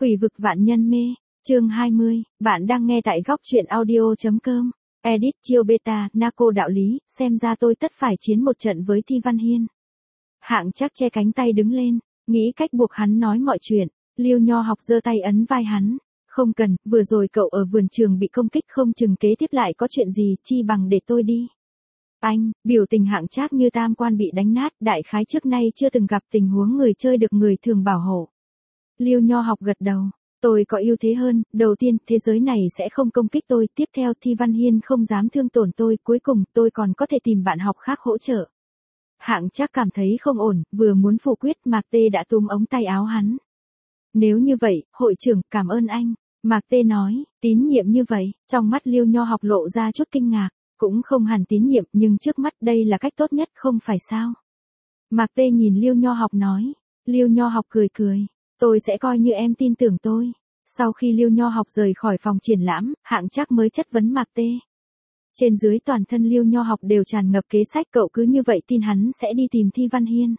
Quỷ vực vạn nhân mê, chương 20, bạn đang nghe tại góc truyện audio.com. Edit chiêu beta, Naco đạo lý, xem ra tôi tất phải chiến một trận với Thi Văn Hiên. Hạng Trác che cánh tay đứng lên, nghĩ cách buộc hắn nói mọi chuyện. Liêu Nho Học giơ tay ấn vai hắn. Không cần, vừa rồi cậu ở vườn trường bị công kích, không chừng kế tiếp lại có chuyện gì, chi bằng để tôi đi. Anh, biểu tình Hạng Trác như tam quan bị đánh nát, đại khái trước nay chưa từng gặp tình huống người chơi được người thường bảo hộ. Liêu Nho Học gật đầu. Tôi có ưu thế hơn, đầu tiên, thế giới này sẽ không công kích tôi, tiếp theo Thi Văn Hiên không dám thương tổn tôi, cuối cùng, tôi còn có thể tìm bạn học khác hỗ trợ. Hạng Trác cảm thấy không ổn, vừa muốn phủ quyết, Mạc Tê đã túm ống tay áo hắn. Nếu như vậy, hội trưởng, cảm ơn anh. Mạc Tê nói, tín nhiệm như vậy, trong mắt Liêu Nho Học lộ ra chút kinh ngạc, cũng không hẳn tín nhiệm, nhưng trước mắt đây là cách tốt nhất, không phải sao? Mạc Tê nhìn Liêu Nho Học nói. Liêu Nho Học cười cười. Tôi sẽ coi như em tin tưởng tôi. Sau khi Liêu Nho Học rời khỏi phòng triển lãm, Hạng Trác mới chất vấn Mạc Tê. Trên dưới toàn thân Liêu Nho Học đều tràn ngập kế sách, cậu cứ như vậy tin hắn sẽ đi tìm Thi Văn Hiên.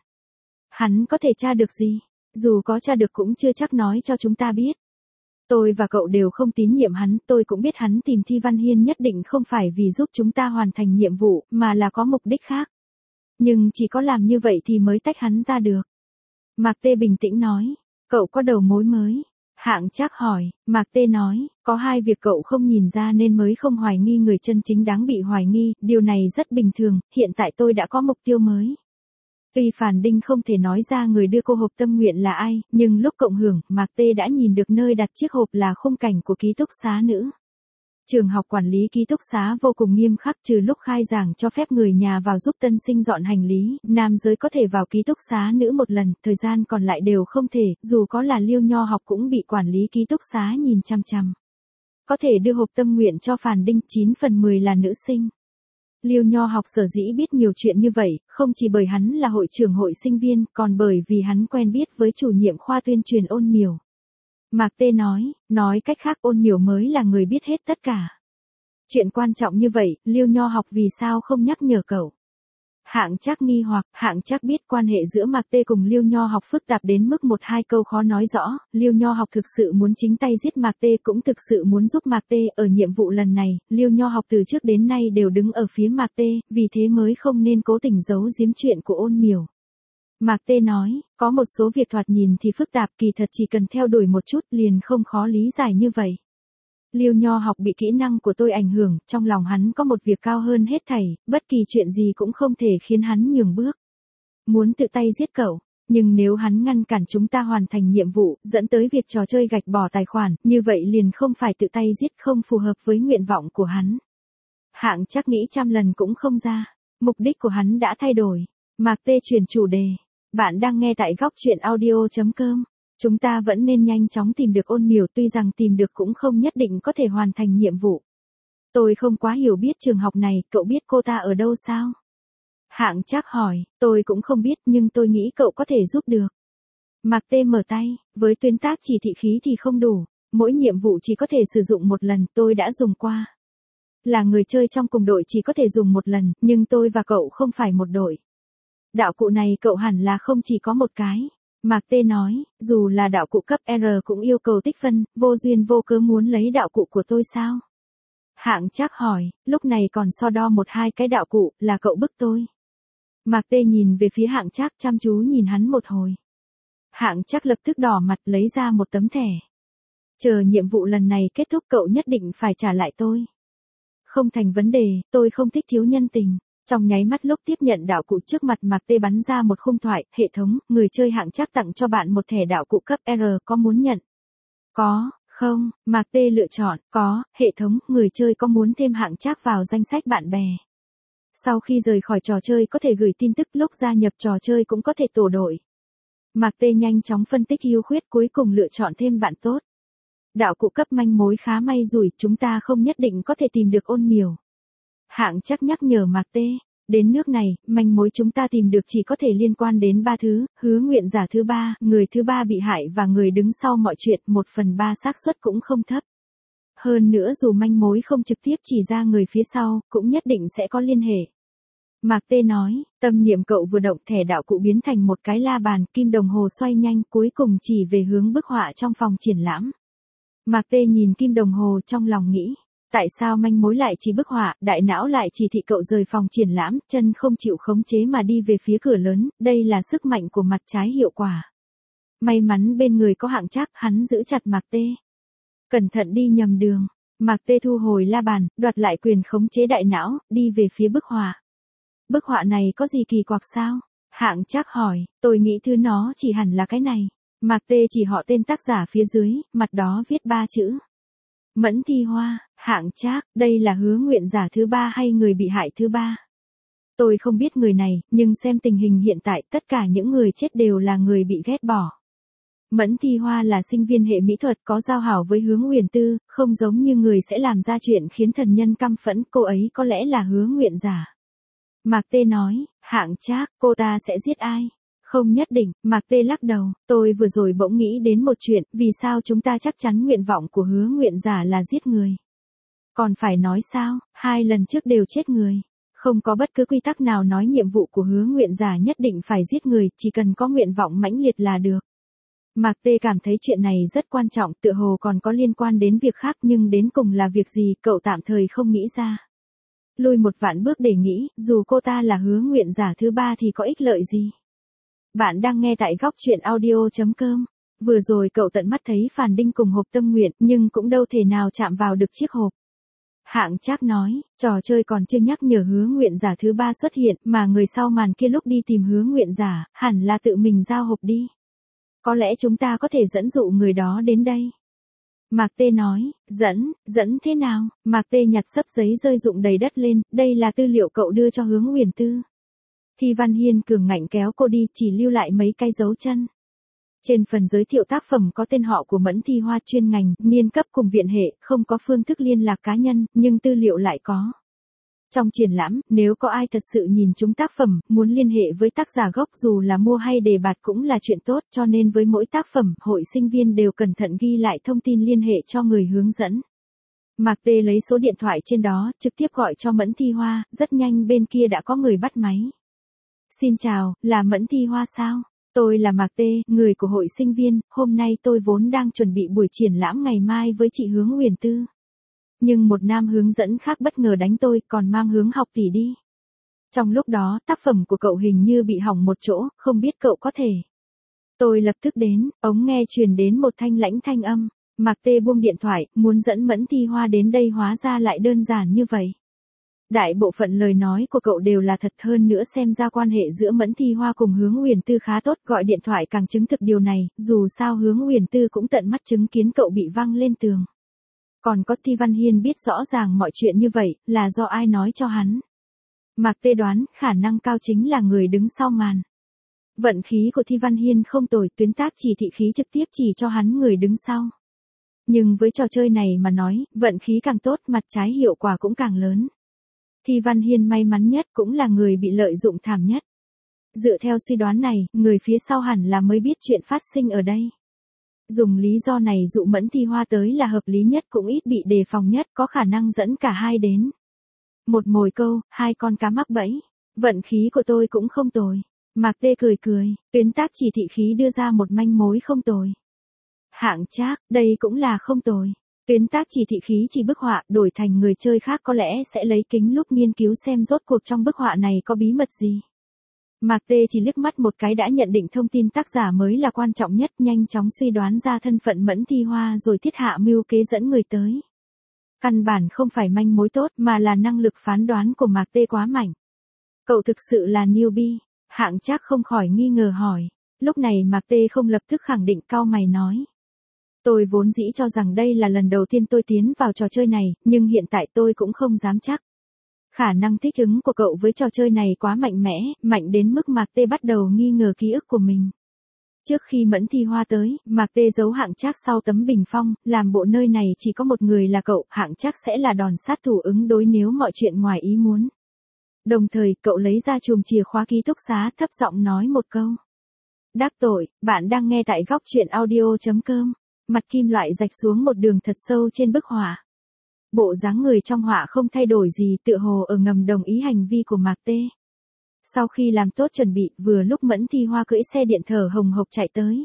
Hắn có thể tra được gì? Dù có tra được cũng chưa chắc nói cho chúng ta biết. Tôi và cậu đều không tín nhiệm hắn, tôi cũng biết hắn tìm Thi Văn Hiên nhất định không phải vì giúp chúng ta hoàn thành nhiệm vụ, mà là có mục đích khác. Nhưng chỉ có làm như vậy thì mới tách hắn ra được. Mạc Tê bình tĩnh nói. Cậu có đầu mối mới? Hạng Trác hỏi. Mạc Tê nói, có hai việc cậu không nhìn ra nên mới không hoài nghi người chân chính đáng bị hoài nghi, điều này rất bình thường, hiện tại tôi đã có mục tiêu mới. Tuy Phàn Đinh không thể nói ra người đưa cô hộp tâm nguyện là ai, nhưng lúc cộng hưởng, Mạc Tê đã nhìn được nơi đặt chiếc hộp là khung cảnh của ký túc xá nữ. Trường học quản lý ký túc xá vô cùng nghiêm khắc, trừ lúc khai giảng cho phép người nhà vào giúp tân sinh dọn hành lý, nam giới có thể vào ký túc xá nữ một lần, thời gian còn lại đều không thể, dù có là Liêu Nho Học cũng bị quản lý ký túc xá nhìn chằm chằm. Có thể đưa hộp tâm nguyện cho Phàn Đinh, 9 phần 10 là nữ sinh. Liêu Nho Học sở dĩ biết nhiều chuyện như vậy, không chỉ bởi hắn là hội trưởng hội sinh viên, còn bởi vì hắn quen biết với chủ nhiệm khoa tuyên truyền Ôn Miểu. Mạc Tê nói cách khác Ôn Miểu mới là người biết hết tất cả. Chuyện quan trọng như vậy, Liêu Nho Học vì sao không nhắc nhở cậu? Hạng Trác nghi hoặc, Hạng Trác biết quan hệ giữa Mạc Tê cùng Liêu Nho Học phức tạp đến mức một hai câu khó nói rõ, Liêu Nho Học thực sự muốn chính tay giết Mạc Tê, cũng thực sự muốn giúp Mạc Tê, ở nhiệm vụ lần này, Liêu Nho Học từ trước đến nay đều đứng ở phía Mạc Tê, vì thế mới không nên cố tình giấu giếm chuyện của Ôn Miểu. Mạc Tê nói, có một số việc thoạt nhìn thì phức tạp, kỳ thật chỉ cần theo đuổi một chút liền không khó lý giải như vậy. Liêu Nho Học bị kỹ năng của tôi ảnh hưởng, trong lòng hắn có một việc cao hơn hết thảy, bất kỳ chuyện gì cũng không thể khiến hắn nhường bước. Muốn tự tay giết cậu, nhưng nếu hắn ngăn cản chúng ta hoàn thành nhiệm vụ, dẫn tới việc trò chơi gạch bỏ tài khoản, như vậy liền không phải tự tay giết, không phù hợp với nguyện vọng của hắn. Hạng Trác nghĩ trăm lần cũng không ra, mục đích của hắn đã thay đổi. Mạc Tê chuyển chủ đề. Bạn đang nghe tại góc truyện audio.com. Chúng ta vẫn nên nhanh chóng tìm được Ôn Miểu, tuy rằng tìm được cũng không nhất định có thể hoàn thành nhiệm vụ. Tôi không quá hiểu biết trường học này, cậu biết cô ta ở đâu sao? Hạng Trác hỏi, tôi cũng không biết nhưng tôi nghĩ cậu có thể giúp được. Mạc Tê mở tay, với tuyên tác chỉ thị khí thì không đủ, mỗi nhiệm vụ chỉ có thể sử dụng một lần, tôi đã dùng qua. Là người chơi trong cùng đội chỉ có thể dùng một lần, nhưng tôi và cậu không phải một đội. Đạo cụ này cậu hẳn là không chỉ có một cái. Mạc Tê nói, dù là đạo cụ cấp R cũng yêu cầu tích phân, vô duyên vô cớ muốn lấy đạo cụ của tôi sao? Hạng Trác hỏi, lúc này còn so đo một hai cái đạo cụ, là cậu bức tôi. Mạc Tê nhìn về phía Hạng Trác, chăm chú nhìn hắn một hồi. Hạng Trác lập tức đỏ mặt lấy ra một tấm thẻ. Chờ nhiệm vụ lần này kết thúc cậu nhất định phải trả lại tôi. Không thành vấn đề, tôi không thích thiếu nhân tình. Trong nháy mắt lúc tiếp nhận đạo cụ trước mặt Mạc Tê bắn ra một khung thoại, hệ thống, người chơi Hạng Trác tặng cho bạn một thẻ đạo cụ cấp R, có muốn nhận? Có, không, Mạc Tê lựa chọn, có, hệ thống, người chơi có muốn thêm Hạng Trác vào danh sách bạn bè. Sau khi rời khỏi trò chơi có thể gửi tin tức, lúc gia nhập trò chơi cũng có thể tổ đội. Mạc Tê nhanh chóng phân tích ưu khuyết, cuối cùng lựa chọn thêm bạn tốt. Đạo cụ cấp manh mối khá may rủi, chúng ta không nhất định có thể tìm được Ôn Miểu. Hạng Trác nhắc nhở Mạc Tê, đến nước này, manh mối chúng ta tìm được chỉ có thể liên quan đến 3 thứ, hứa nguyện giả thứ 3, người thứ 3 bị hại và người đứng sau mọi chuyện, 1/3 xác suất cũng không thấp. Hơn nữa dù manh mối không trực tiếp chỉ ra người phía sau, cũng nhất định sẽ có liên hệ. Mạc Tê nói, tâm niệm cậu vừa động thẻ đạo cụ biến thành một cái la bàn, kim đồng hồ xoay nhanh cuối cùng chỉ về hướng bức họa trong phòng triển lãm. Mạc Tê nhìn kim đồng hồ trong lòng nghĩ, tại sao manh mối lại chỉ bức họa, đại não lại chỉ thị cậu rời phòng triển lãm, chân không chịu khống chế mà đi về phía cửa lớn, đây là sức mạnh của mặt trái hiệu quả. May mắn bên người có Hạng Trác, hắn giữ chặt Mạc Tê. Cẩn thận đi nhầm đường, Mạc Tê thu hồi la bàn, đoạt lại quyền khống chế đại não, đi về phía bức họa. Bức họa này có gì kỳ quặc sao? Hạng Trác hỏi, tôi nghĩ thứ nó chỉ hẳn là cái này. Mạc Tê chỉ họ tên tác giả phía dưới, mặt đó viết 3 chữ. Mẫn Thi Hoa. Hạng Trác, đây là hứa nguyện giả thứ 3 hay người bị hại thứ 3? Tôi không biết người này, nhưng xem tình hình hiện tại tất cả những người chết đều là người bị ghét bỏ. Mẫn Thi Hoa là sinh viên hệ mỹ thuật có giao hảo với Hứa Nguyền Tư, không giống như người sẽ làm ra chuyện khiến thần nhân căm phẫn, cô ấy có lẽ là hứa nguyện giả. Mạc Tê nói, Hạng Trác, cô ta sẽ giết ai? Không nhất định, Mạc Tê lắc đầu, tôi vừa rồi bỗng nghĩ đến một chuyện, vì sao chúng ta chắc chắn nguyện vọng của hứa nguyện giả là giết người? Còn phải nói sao, 2 lần trước đều chết người. Không có bất cứ quy tắc nào nói nhiệm vụ của hứa nguyện giả nhất định phải giết người, chỉ cần có nguyện vọng mãnh liệt là được. Mạc Tê cảm thấy chuyện này rất quan trọng, tựa hồ còn có liên quan đến việc khác nhưng đến cùng là việc gì cậu tạm thời không nghĩ ra. Lùi một vạn bước để nghĩ, dù cô ta là hứa nguyện giả thứ 3 thì có ích lợi gì? Bạn đang nghe tại góc truyện audio.com. Vừa rồi cậu tận mắt thấy Phàn Đinh cùng hộp tâm nguyện, nhưng cũng đâu thể nào chạm vào được chiếc hộp. Hạng Trác nói, trò chơi còn chưa nhắc nhở hứa nguyện giả thứ 3 xuất hiện, mà người sau màn kia lúc đi tìm hứa nguyện giả, hẳn là tự mình giao hộp đi. Có lẽ chúng ta có thể dẫn dụ người đó đến đây. Mạc Tê nói, dẫn thế nào? Mạc Tê nhặt xấp giấy rơi rụng đầy đất lên, đây là tư liệu cậu đưa cho Hứa Nguyền Tư. Thi Văn Hiên cường ngạnh kéo cô đi, chỉ lưu lại mấy cái dấu chân. Trên phần giới thiệu tác phẩm có tên họ của Mẫn Thi Hoa, chuyên ngành, niên cấp cùng viện hệ, không có phương thức liên lạc cá nhân, nhưng tư liệu lại có. Trong triển lãm, nếu có ai thật sự nhìn trúng tác phẩm, muốn liên hệ với tác giả gốc dù là mua hay đề bạt cũng là chuyện tốt, cho nên với mỗi tác phẩm, hội sinh viên đều cẩn thận ghi lại thông tin liên hệ cho người hướng dẫn. Mạc Tê lấy số điện thoại trên đó, trực tiếp gọi cho Mẫn Thi Hoa, rất nhanh bên kia đã có người bắt máy. Xin chào, là Mẫn Thi Hoa sao? Tôi là Mạc Tê, người của hội sinh viên, hôm nay tôi vốn đang chuẩn bị buổi triển lãm ngày mai với chị Hứa Nguyền Tư. Nhưng một nam hướng dẫn khác bất ngờ đánh tôi, còn mang hướng học tỷ đi. Trong lúc đó, tác phẩm của cậu hình như bị hỏng một chỗ, không biết cậu có thể. Tôi lập tức đến, ống nghe truyền đến một thanh lãnh thanh âm. Mạc Tê buông điện thoại, muốn dẫn Mẫn Thi Hoa đến đây hóa ra lại đơn giản như vậy. Đại bộ phận lời nói của cậu đều là thật, hơn nữa xem ra quan hệ giữa Mẫn Thi Hoa cùng Hứa Nguyền Tư khá tốt, gọi điện thoại càng chứng thực điều này, dù sao Hứa Nguyền Tư cũng tận mắt chứng kiến cậu bị văng lên tường. Còn có Thi Văn Hiên biết rõ ràng mọi chuyện như vậy, là do ai nói cho hắn. Mạc Tê đoán, khả năng cao chính là người đứng sau màn. Vận khí của Thi Văn Hiên không tồi, tuyến tác chỉ thị khí trực tiếp chỉ cho hắn người đứng sau. Nhưng với trò chơi này mà nói, vận khí càng tốt, mặt trái hiệu quả cũng càng lớn. Thi Văn Hiên may mắn nhất cũng là người bị lợi dụng thảm nhất. Dựa theo suy đoán này, người phía sau hẳn là mới biết chuyện phát sinh ở đây. Dùng lý do này dụ Mẫn Thi Hoa tới là hợp lý nhất, cũng ít bị đề phòng nhất, có khả năng dẫn cả hai đến. Một mồi câu, 2 con cá mắc bẫy. Vận khí của tôi cũng không tồi. Mạc Tê cười cười, tuyến tác chỉ thị khí đưa ra một manh mối không tồi. Hạng Trác, đây cũng là không tồi. Tuyến tác chỉ thị khí chỉ bức họa, đổi thành người chơi khác có lẽ sẽ lấy kính lúp nghiên cứu xem rốt cuộc trong bức họa này có bí mật gì. Mạc Tê chỉ liếc mắt một cái đã nhận định thông tin tác giả mới là quan trọng nhất, nhanh chóng suy đoán ra thân phận Mẫn Thi Hoa rồi thiết hạ mưu kế dẫn người tới. Căn bản không phải manh mối tốt mà là năng lực phán đoán của Mạc Tê quá mạnh. Cậu thực sự là newbie, Hạng Trác không khỏi nghi ngờ hỏi. Lúc này Mạc Tê không lập tức khẳng định, cau mày nói. Tôi vốn dĩ cho rằng đây là lần đầu tiên tôi tiến vào trò chơi này, nhưng hiện tại tôi cũng không dám chắc. Khả năng thích ứng của cậu với trò chơi này quá mạnh mẽ, mạnh đến mức Mạc Tê bắt đầu nghi ngờ ký ức của mình. Trước khi Mẫn Thi Hoa tới, Mạc Tê giấu Hạng Trác sau tấm bình phong, làm bộ nơi này chỉ có một người là cậu, Hạng Trác sẽ là đòn sát thủ ứng đối nếu mọi chuyện ngoài ý muốn. Đồng thời, cậu lấy ra chùm chìa khóa ký túc xá, thấp giọng nói một câu. Đắc tội, bạn đang nghe tại góc truyện audio.com. Mặt kim loại rạch xuống một đường thật sâu trên bức họa. Bộ dáng người trong họa không thay đổi gì, tựa hồ ở ngầm đồng ý hành vi của Mạc Tê. Sau khi làm tốt chuẩn bị, vừa lúc Mẫn Thi Hoa cưỡi xe điện thở hồng hộc chạy tới.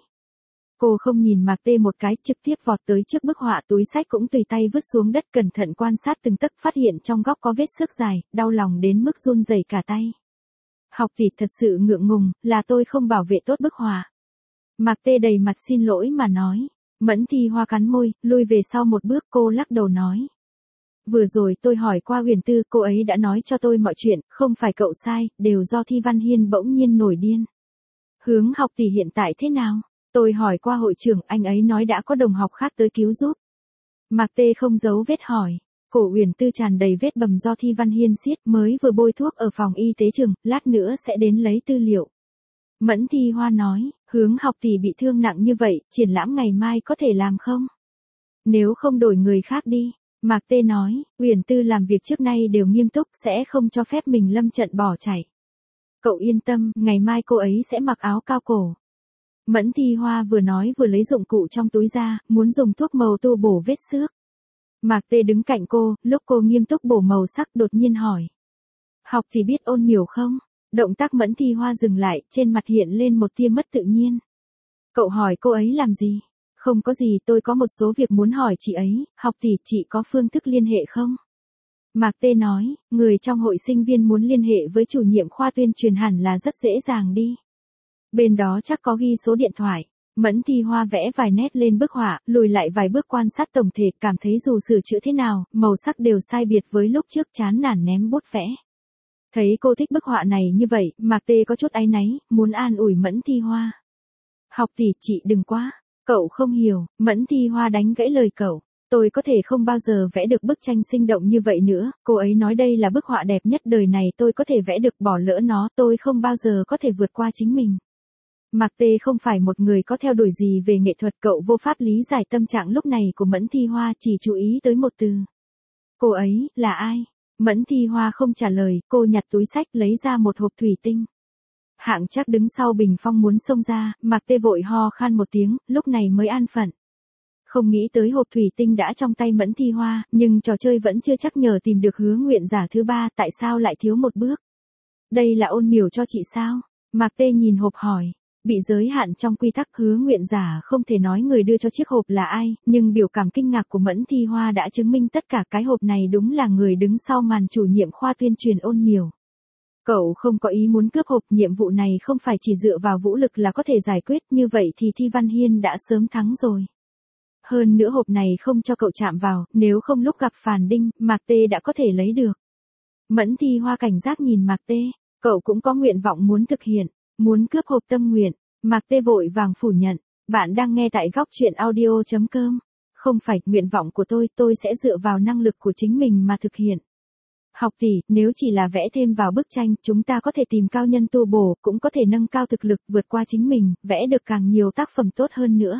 Cô không nhìn Mạc Tê một cái, trực tiếp vọt tới trước bức họa, túi xách cũng tùy tay vứt xuống đất, cẩn thận quan sát từng tấc, phát hiện trong góc có vết xước dài, đau lòng đến mức run rẩy cả tay. Học tỷ thật sự ngượng ngùng, là tôi không bảo vệ tốt bức họa. Mạc Tê đầy mặt xin lỗi mà nói. Mẫn Thi Hoa cắn môi, lui về sau một bước, cô lắc đầu nói. Vừa rồi tôi hỏi qua Huyền Tư, cô ấy đã nói cho tôi mọi chuyện, không phải cậu sai, đều do Thi Văn Hiên bỗng nhiên nổi điên. Hướng học tỷ hiện tại thế nào? Tôi hỏi qua hội trưởng, anh ấy nói đã có đồng học khác tới cứu giúp. Mạc Tê không giấu vết hỏi. Cổ Huyền Tư tràn đầy vết bầm do Thi Văn Hiên xiết, mới vừa bôi thuốc ở phòng y tế trường, lát nữa sẽ đến lấy tư liệu. Mẫn Thi Hoa nói, Hướng học tỷ bị thương nặng như vậy, triển lãm ngày mai có thể làm không? Nếu không đổi người khác đi. Mạc Tê nói, Huyền Tư làm việc trước nay đều nghiêm túc, sẽ không cho phép mình lâm trận bỏ chạy. Cậu yên tâm, ngày mai cô ấy sẽ mặc áo cao cổ. Mẫn Thi Hoa vừa nói vừa lấy dụng cụ trong túi ra, muốn dùng thuốc màu tu bổ vết xước. Mạc Tê đứng cạnh cô, lúc cô nghiêm túc bổ màu sắc đột nhiên hỏi. Học thì biết ôn miểu không? Động tác Mẫn Thi Hoa dừng lại, trên mặt hiện lên một tia mất tự nhiên. Cậu hỏi cô ấy làm gì? Không có gì, tôi có một số việc muốn hỏi chị ấy, học tỷ, chị có phương thức liên hệ không? Mạc Tê nói, người trong hội sinh viên muốn liên hệ với chủ nhiệm khoa tuyên truyền hẳn là rất dễ dàng đi. Bên đó chắc có ghi số điện thoại. Mẫn Thi Hoa vẽ vài nét lên bức họa, lùi lại vài bước quan sát tổng thể, cảm thấy dù sửa chữa thế nào, màu sắc đều sai biệt với lúc trước, chán nản ném bút vẽ. Thấy cô thích bức họa này như vậy, Mạc Tê có chút áy náy, muốn an ủi Mẫn Thi Hoa. Học tỷ, chị đừng quá. Cậu không hiểu. Mẫn Thi Hoa đánh gãy lời cậu. Tôi có thể không bao giờ vẽ được bức tranh sinh động như vậy nữa, cô ấy nói đây là bức họa đẹp nhất đời này, tôi có thể vẽ được, bỏ lỡ nó, tôi không bao giờ có thể vượt qua chính mình. Mạc Tê không phải một người có theo đuổi gì về nghệ thuật, cậu vô pháp lý giải tâm trạng lúc này của Mẫn Thi Hoa, chỉ chú ý tới một từ. Cô ấy, là ai? Mẫn Thi Hoa không trả lời, cô nhặt túi xách lấy ra một hộp thủy tinh. Hạng Trác đứng sau bình phong muốn xông ra, Mạc Tê vội ho khan một tiếng, lúc này mới an phận. Không nghĩ tới hộp thủy tinh đã trong tay Mẫn Thi Hoa, nhưng trò chơi vẫn chưa chắc nhờ tìm được Hứa Nguyện Giả thứ ba, tại sao lại thiếu một bước? Đây là ôn miểu cho chị sao? Mạc Tê nhìn hộp hỏi. Bị giới hạn trong quy tắc, Hứa Nguyện Giả không thể nói người đưa cho chiếc hộp là ai, nhưng biểu cảm kinh ngạc của Mẫn Thi Hoa đã chứng minh tất cả, cái hộp này đúng là người đứng sau màn chủ nhiệm khoa tuyên truyền ôn miểu. Cậu không có ý muốn cướp hộp, nhiệm vụ này không phải chỉ dựa vào vũ lực là có thể giải quyết, như vậy thì Thi Văn Hiên đã sớm thắng rồi. Hơn nữa hộp này không cho cậu chạm vào, nếu không lúc gặp Phàn Đinh, Mạc Tê đã có thể lấy được. Mẫn Thi Hoa cảnh giác nhìn Mạc Tê, cậu cũng có nguyện vọng muốn thực hiện, muốn cướp hộp tâm nguyện. Mạc Tê vội vàng phủ nhận, bạn đang nghe tại góc truyện audio.com. Không phải, nguyện vọng của tôi sẽ dựa vào năng lực của chính mình mà thực hiện. Học tỷ, nếu chỉ là vẽ thêm vào bức tranh, chúng ta có thể tìm cao nhân tu bổ, cũng có thể nâng cao thực lực, vượt qua chính mình, vẽ được càng nhiều tác phẩm tốt hơn nữa.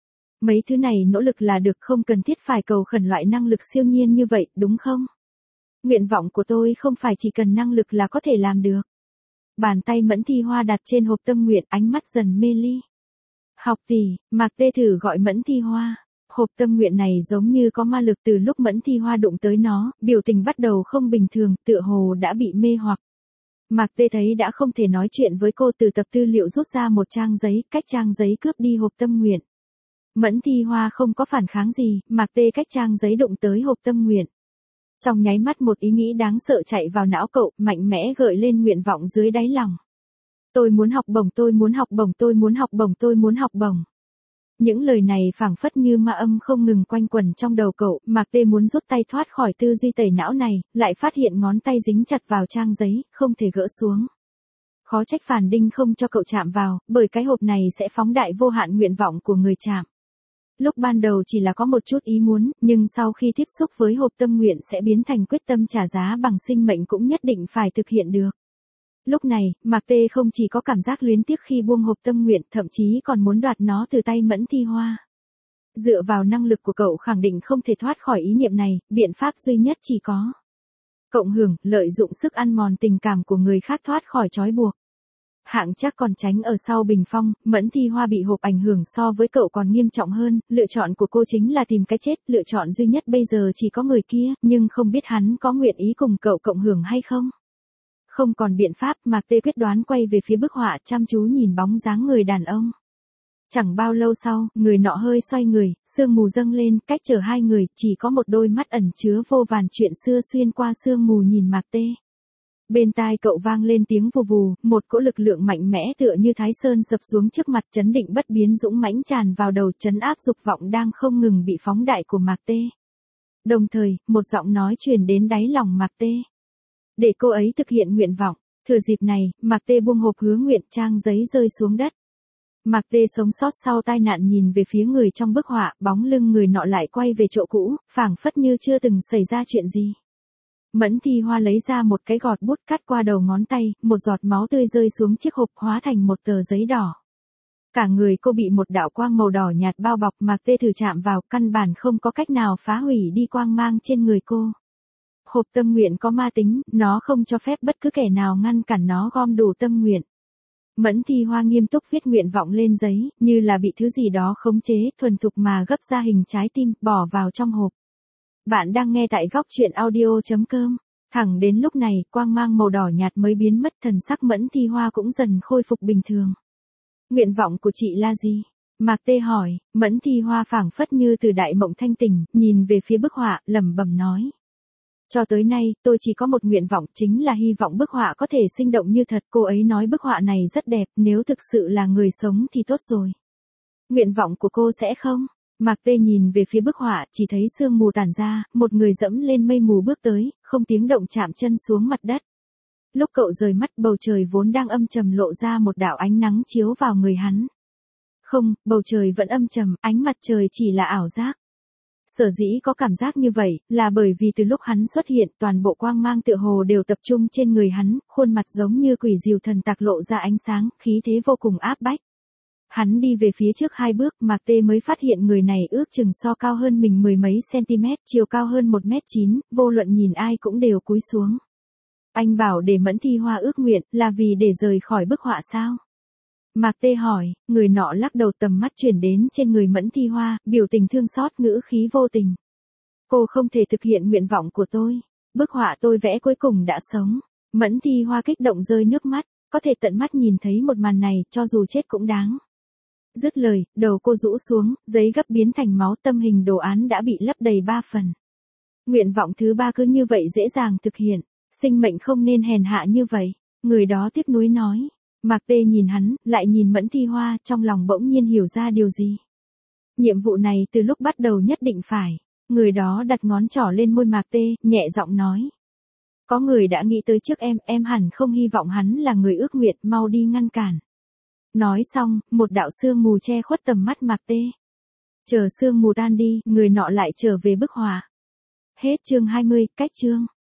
Mấy thứ này nỗ lực là được, không cần thiết phải cầu khẩn loại năng lực siêu nhiên như vậy, đúng không? Nguyện vọng của tôi không phải chỉ cần năng lực là có thể làm được. Bàn tay Mẫn Thi Hoa đặt trên hộp tâm nguyện, ánh mắt dần mê ly. Học tỷ, Mạc Tê thử gọi Mẫn Thi Hoa. Hộp tâm nguyện này giống như có ma lực, từ lúc Mẫn Thi Hoa đụng tới nó, biểu tình bắt đầu không bình thường, tựa hồ đã bị mê hoặc. Mạc Tê thấy đã không thể nói chuyện với cô, từ tập tư liệu rút ra một trang giấy, cách trang giấy cướp đi hộp tâm nguyện. Mẫn Thi Hoa không có phản kháng gì, Mạc Tê cách trang giấy đụng tới hộp tâm nguyện. Trong nháy mắt một ý nghĩ đáng sợ chạy vào não cậu, mạnh mẽ gợi lên nguyện vọng dưới đáy lòng. Tôi muốn học bổng, tôi muốn học bổng, tôi muốn học bổng, tôi muốn học bổng. Những lời này phảng phất như ma âm không ngừng quanh quẩn trong đầu cậu, Mạc Tê muốn rút tay thoát khỏi tư duy tẩy não này, lại phát hiện ngón tay dính chặt vào trang giấy, không thể gỡ xuống. Khó trách Phàn Đinh không cho cậu chạm vào, bởi cái hộp này sẽ phóng đại vô hạn nguyện vọng của người chạm. Lúc ban đầu chỉ là có một chút ý muốn, nhưng sau khi tiếp xúc với hộp tâm nguyện sẽ biến thành quyết tâm trả giá bằng sinh mệnh, cũng nhất định phải thực hiện được. Lúc này, Mạc Tê không chỉ có cảm giác luyến tiếc khi buông hộp tâm nguyện, thậm chí còn muốn đoạt nó từ tay Mẫn Thi Hoa. Dựa vào năng lực của cậu khẳng định không thể thoát khỏi ý niệm này, biện pháp duy nhất chỉ có cộng hưởng, lợi dụng sức ăn mòn tình cảm của người khác thoát khỏi trói buộc. Hạng Trác còn tránh ở sau bình phong, Mẫn Thi Hoa bị hộp ảnh hưởng so với cậu còn nghiêm trọng hơn, lựa chọn của cô chính là tìm cái chết, lựa chọn duy nhất bây giờ chỉ có người kia, nhưng không biết hắn có nguyện ý cùng cậu cộng hưởng hay không. Không còn biện pháp, Mạc Tê quyết đoán quay về phía bức họa, chăm chú nhìn bóng dáng người đàn ông. Chẳng bao lâu sau, người nọ hơi xoay người, sương mù dâng lên, cách chở hai người, chỉ có một đôi mắt ẩn chứa vô vàn chuyện xưa xuyên qua sương mù nhìn Mạc Tê. Bên tai cậu vang lên tiếng vù vù, một cỗ lực lượng mạnh mẽ tựa như Thái Sơn sập xuống trước mặt, chấn định bất biến dũng mãnh tràn vào đầu, trấn áp dục vọng đang không ngừng bị phóng đại của Mạc Tê. Đồng thời, một giọng nói truyền đến đáy lòng Mạc Tê. Để cô ấy thực hiện nguyện vọng. Thừa dịp này, Mạc Tê buông hộp hứa nguyện, trang giấy rơi xuống đất. Mạc Tê sống sót sau tai nạn nhìn về phía người trong bức họa, bóng lưng người nọ lại quay về chỗ cũ, phảng phất như chưa từng xảy ra chuyện gì. Mẫn Thi Hoa lấy ra một cái gọt bút, cắt qua đầu ngón tay, một giọt máu tươi rơi xuống chiếc hộp, hóa thành một tờ giấy đỏ. Cả người cô bị một đạo quang màu đỏ nhạt bao bọc, Mạc Tê thử chạm vào, căn bản không có cách nào phá hủy đi quang mang trên người cô. Hộp tâm nguyện có ma tính, nó không cho phép bất cứ kẻ nào ngăn cản nó gom đủ tâm nguyện. Mẫn Thi Hoa nghiêm túc viết nguyện vọng lên giấy, như là bị thứ gì đó khống chế, thuần thục mà gấp ra hình trái tim, bỏ vào trong hộp. Bạn đang nghe tại góc truyện audio.com. Thẳng đến lúc này, quang mang màu đỏ nhạt mới biến mất, thần sắc Mẫn Thi Hoa cũng dần khôi phục bình thường. Nguyện vọng của chị là gì? Mạc Tê hỏi. Mẫn Thi Hoa phảng phất như từ đại mộng thanh tỉnh, nhìn về phía bức họa, lẩm bẩm nói. Cho tới nay, tôi chỉ có một nguyện vọng, chính là hy vọng bức họa có thể sinh động như thật. Cô ấy nói bức họa này rất đẹp, nếu thực sự là người sống thì tốt rồi. Nguyện vọng của cô sẽ không? Mạc Tê nhìn về phía bức họa, chỉ thấy sương mù tản ra, một người dẫm lên mây mù bước tới, không tiếng động chạm chân xuống mặt đất. Lúc cậu rời mắt, bầu trời vốn đang âm trầm lộ ra một đạo ánh nắng chiếu vào người hắn. Không, bầu trời vẫn âm trầm, ánh mặt trời chỉ là ảo giác. Sở dĩ có cảm giác như vậy, là bởi vì từ lúc hắn xuất hiện, toàn bộ quang mang tựa hồ đều tập trung trên người hắn, khuôn mặt giống như quỷ diều thần tạc lộ ra ánh sáng, khí thế vô cùng áp bách. Hắn đi về phía trước 2 bước, Mạc Tê mới phát hiện người này ước chừng so cao hơn mình 10 mấy cm, chiều cao hơn 1m9, vô luận nhìn ai cũng đều cúi xuống. Anh bảo để Mẫn Thi Hoa ước nguyện, là vì để rời khỏi bức họa sao? Mạc Tê hỏi, người nọ lắc đầu, tầm mắt chuyển đến trên người Mẫn Thi Hoa, biểu tình thương xót, ngữ khí vô tình. Cô không thể thực hiện nguyện vọng của tôi. Bức họa tôi vẽ cuối cùng đã sống. Mẫn Thi Hoa kích động rơi nước mắt, có thể tận mắt nhìn thấy một màn này, cho dù chết cũng đáng. Dứt lời, đầu cô rũ xuống, giấy gấp biến thành máu, tâm hình đồ án đã bị lấp đầy 3 phần. Nguyện vọng thứ 3 cứ như vậy dễ dàng thực hiện. Sinh mệnh không nên hèn hạ như vậy. Người đó tiếc nuối nói. Mạc Tê nhìn hắn, lại nhìn Mẫn Thi Hoa, trong lòng bỗng nhiên hiểu ra điều gì. Nhiệm vụ này từ lúc bắt đầu nhất định phải. Người đó đặt ngón trỏ lên môi Mạc Tê, nhẹ giọng nói. Có người đã nghĩ tới trước em hẳn không hy vọng hắn là người ước nguyện, mau đi ngăn cản. Nói xong, một đạo sương mù che khuất tầm mắt Mạc Tê. Chờ sương mù tan đi, người nọ lại trở về bức họa. Hết chương 20, cách chương.